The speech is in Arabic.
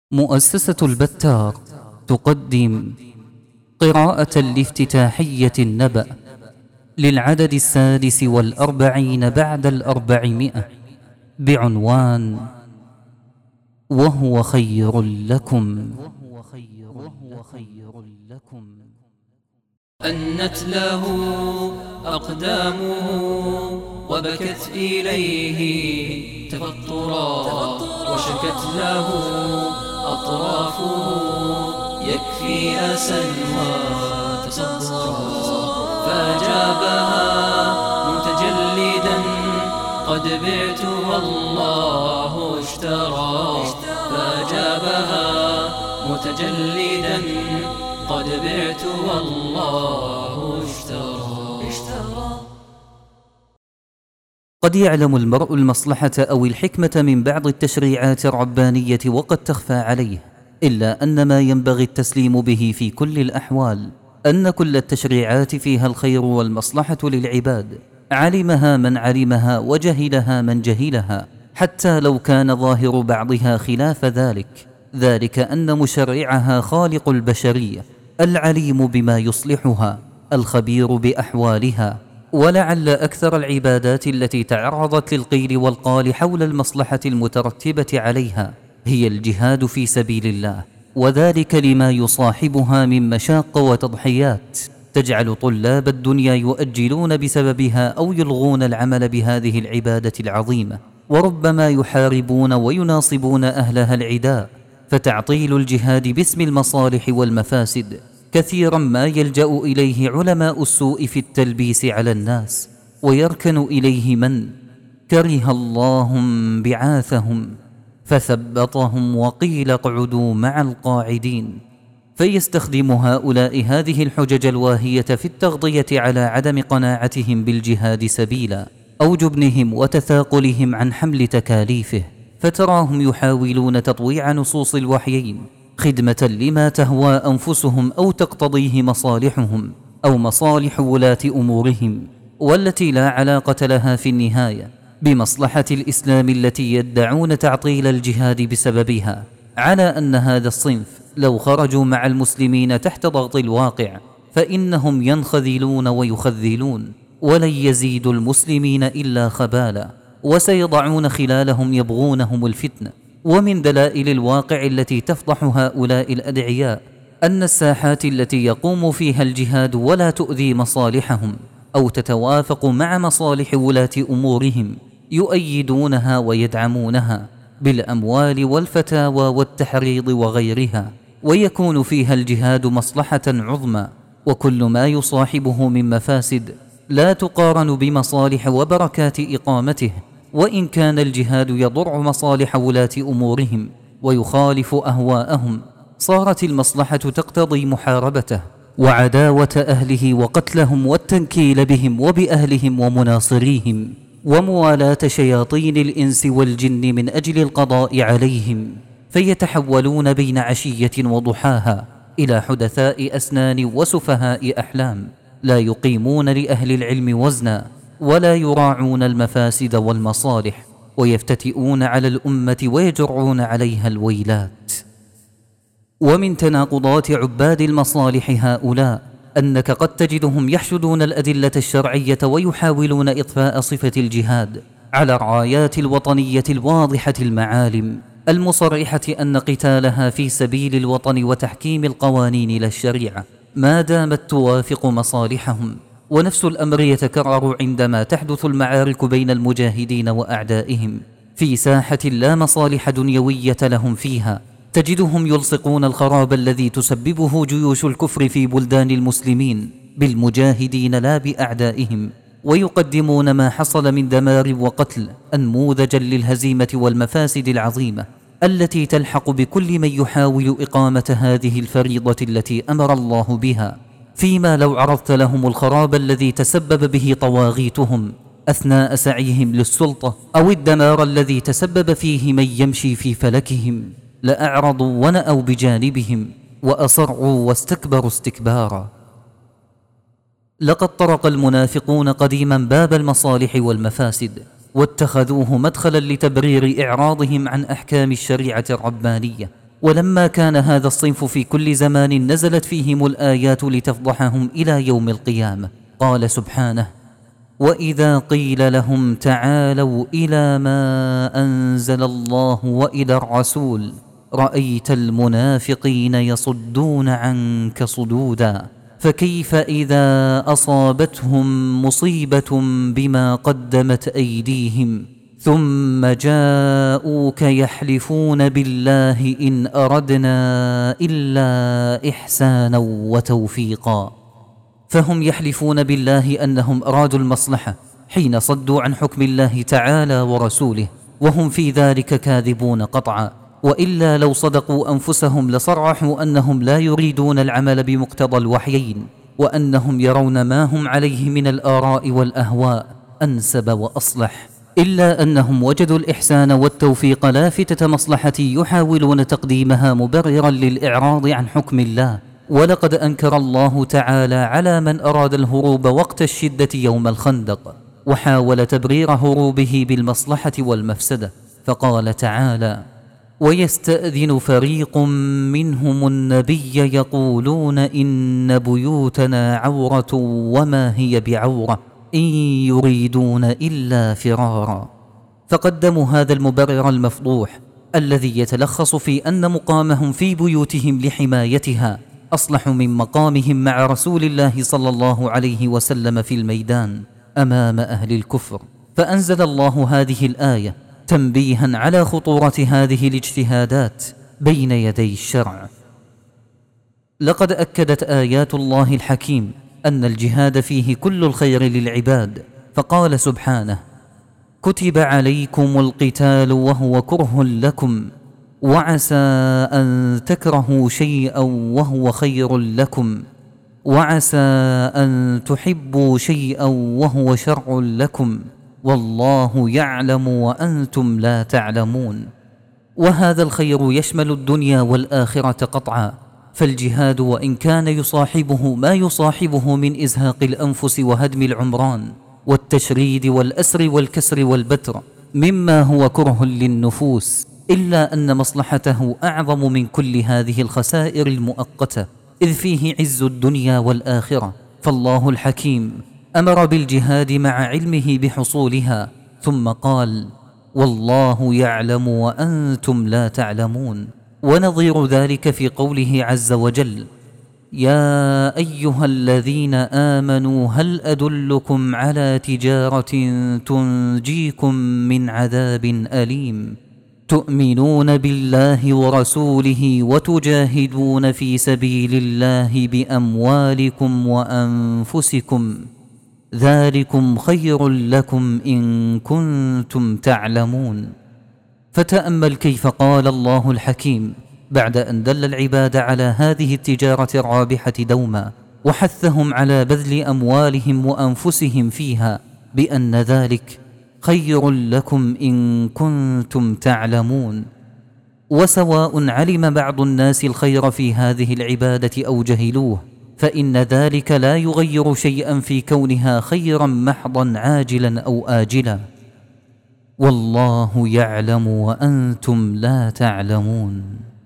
مؤسسة البتار تقدم قراءة لافتتاحية النبأ للعدد 46 بعد 400 بعنوان وهو خير لكم. أنت له أقدامه وبكت إليه تفطرا، وشكت له أطرافه يكفي أسا وتصبرا، فأجابها متجلدا قد بعت والله اشترى، فأجابها متجلدا قد بعت والله اشترى. قد يعلم المرء المصلحة أو الحكمة من بعض التشريعات الربانية وقد تخفى عليه، إلا أن ما ينبغي التسليم به في كل الأحوال أن كل التشريعات فيها الخير والمصلحة للعباد، علمها من علمها وجهلها من جهلها، حتى لو كان ظاهر بعضها خلاف ذلك أن مشرعها خالق البشرية العليم بما يصلحها الخبير بأحوالها. ولعل أكثر العبادات التي تعرضت للقيل والقال حول المصلحة المترتبة عليها هي الجهاد في سبيل الله، وذلك لما يصاحبها من مشاق وتضحيات تجعل طلاب الدنيا يؤجلون بسببها أو يلغون العمل بهذه العبادة العظيمة، وربما يحاربون ويناصبون أهلها العداء. فتعطيل الجهاد باسم المصالح والمفاسد كثيرا ما يلجأ إليه علماء السوء في التلبيس على الناس، ويركن إليه من كره الله بعاثهم فثبطهم وقيل اقعدوا مع القاعدين، فيستخدم هؤلاء هذه الحجج الواهية في التغطية على عدم قناعتهم بالجهاد سبيلا أو جبنهم وتثاقلهم عن حمل تكاليفه، فتراهم يحاولون تطويع نصوص الوحيين خدمة لما تهوى أنفسهم أو تقتضيه مصالحهم أو مصالح ولاة أمورهم، والتي لا علاقة لها في النهاية بمصلحة الإسلام التي يدعون تعطيل الجهاد بسببها، على أن هذا الصنف لو خرجوا مع المسلمين تحت ضغط الواقع فإنهم ينخذلون ويخذلون ولن يزيدوا المسلمين إلا خبالا، وسيضعون خلالهم يبغونهم الفتنة. ومن دلائل الواقع التي تفضح هؤلاء الأدعياء أن الساحات التي يقوم فيها الجهاد ولا تؤذي مصالحهم أو تتوافق مع مصالح ولاة أمورهم يؤيدونها ويدعمونها بالأموال والفتاوى والتحريض وغيرها، ويكون فيها الجهاد مصلحة عظمى، وكل ما يصاحبه من مفاسد لا تقارن بمصالح وبركات إقامته، وإن كان الجهاد يضر مصالح ولاة أمورهم ويخالف أهواءهم صارت المصلحة تقتضي محاربته وعداوة أهله وقتلهم والتنكيل بهم وبأهلهم ومناصريهم، وموالاة شياطين الإنس والجن من أجل القضاء عليهم، فيتحولون بين عشية وضحاها إلى حدثاء أسنان وسفهاء أحلام، لا يقيمون لأهل العلم وزنا ولا يراعون المفاسد والمصالح، ويفتتئون على الأمة ويجرون عليها الويلات. ومن تناقضات عباد المصالح هؤلاء أنك قد تجدهم يحشدون الأدلة الشرعية ويحاولون إطفاء صفة الجهاد على الرايات الوطنية الواضحة المعالم المصرحة أن قتالها في سبيل الوطن وتحكيم القوانين للشريعة ما دامت توافق مصالحهم. ونفس الأمر يتكرر عندما تحدث المعارك بين المجاهدين وأعدائهم في ساحة لا مصالح دنيوية لهم فيها، تجدهم يلصقون الخراب الذي تسببه جيوش الكفر في بلدان المسلمين بالمجاهدين لا بأعدائهم، ويقدمون ما حصل من دمار وقتل أنموذجا للهزيمة والمفاسد العظيمة التي تلحق بكل من يحاول إقامة هذه الفريضة التي أمر الله بها، فيما لو عرضت لهم الخراب الذي تسبب به طواغيتهم أثناء سعيهم للسلطة أو الدمار الذي تسبب فيه من يمشي في فلكهم لأعرضوا ونأوا بجانبهم وأصروا واستكبروا استكبارا. لقد طرق المنافقون قديما باب المصالح والمفاسد واتخذوه مدخلا لتبرير إعراضهم عن أحكام الشريعة الربانية ولما كان هذا الصنف في كل زمان نزلت فيهم الآيات لتفضحهم إلى يوم القيامة. قال سبحانه: وإذا قيل لهم تعالوا إلى ما أنزل الله وإلى الرسول رأيت المنافقين يصدون عنك صدودا فكيف إذا أصابتهم مصيبة بما قدمت أيديهم ثم جاءوك يحلفون بالله إن أردنا إلا إحسانا وتوفيقا. فهم يحلفون بالله أنهم أرادوا المصلحة حين صدوا عن حكم الله تعالى ورسوله، وهم في ذلك كاذبون قطعا، وإلا لو صدقوا أنفسهم لصرحوا أنهم لا يريدون العمل بمقتضى الوحيين، وأنهم يرون ما هم عليه من الآراء والأهواء أنسب وأصلح، إلا أنهم وجدوا الإحسان والتوفيق لافتة مصلحة يحاولون تقديمها مبررا للإعراض عن حكم الله. ولقد أنكر الله تعالى على من أراد الهروب وقت الشدة يوم الخندق، وحاول تبرير هروبه بالمصلحة والمفسدة، فقال تعالى: ويستأذن فريق منهم النبي يقولون إن بيوتنا عورة وما هي بعورة إن يريدون إلا فرارا. فقدموا هذا المبرر المفضوح الذي يتلخص في أن مقامهم في بيوتهم لحمايتها أصلح من مقامهم مع رسول الله صلى الله عليه وسلم في الميدان أمام أهل الكفر. فأنزل الله هذه الآية تنبيها على خطورة هذه الاجتهادات بين يدي الشرع. لقد أكدت آيات الله الحكيم أن الجهاد فيه كل الخير للعباد، فقال سبحانه: كتب عليكم القتال وهو كره لكم وعسى أن تكرهوا شيئا وهو خير لكم وعسى أن تحبوا شيئا وهو شرع لكم والله يعلم وأنتم لا تعلمون. وهذا الخير يشمل الدنيا والآخرة قطعا، فالجهاد وإن كان يصاحبه ما يصاحبه من إزهاق الأنفس وهدم العمران والتشريد والأسر والكسر والبتر مما هو كره للنفوس، إلا أن مصلحته أعظم من كل هذه الخسائر المؤقتة، إذ فيه عز الدنيا والآخرة. فالله الحكيم أمر بالجهاد مع علمه بحصولها، ثم قال: والله يعلم وأنتم لا تعلمون. ونظير ذلك في قوله عز وجل: يا أيها الذين آمنوا هل أدلكم على تجارة تنجيكم من عذاب أليم تؤمنون بالله ورسوله وتجاهدون في سبيل الله بأموالكم وأنفسكم ذلكم خير لكم إن كنتم تعلمون. فتأمل كيف قال الله الحكيم بعد أن دل العباد على هذه التجارة الرابحة دوما وحثهم على بذل أموالهم وأنفسهم فيها بأن ذلك خير لكم إن كنتم تعلمون. وسواء علم بعض الناس الخير في هذه العبادة أو جهلوه، فإن ذلك لا يغير شيئا في كونها خيرا محضا عاجلا أو آجلا. والله يعلم وأنتم لا تعلمون.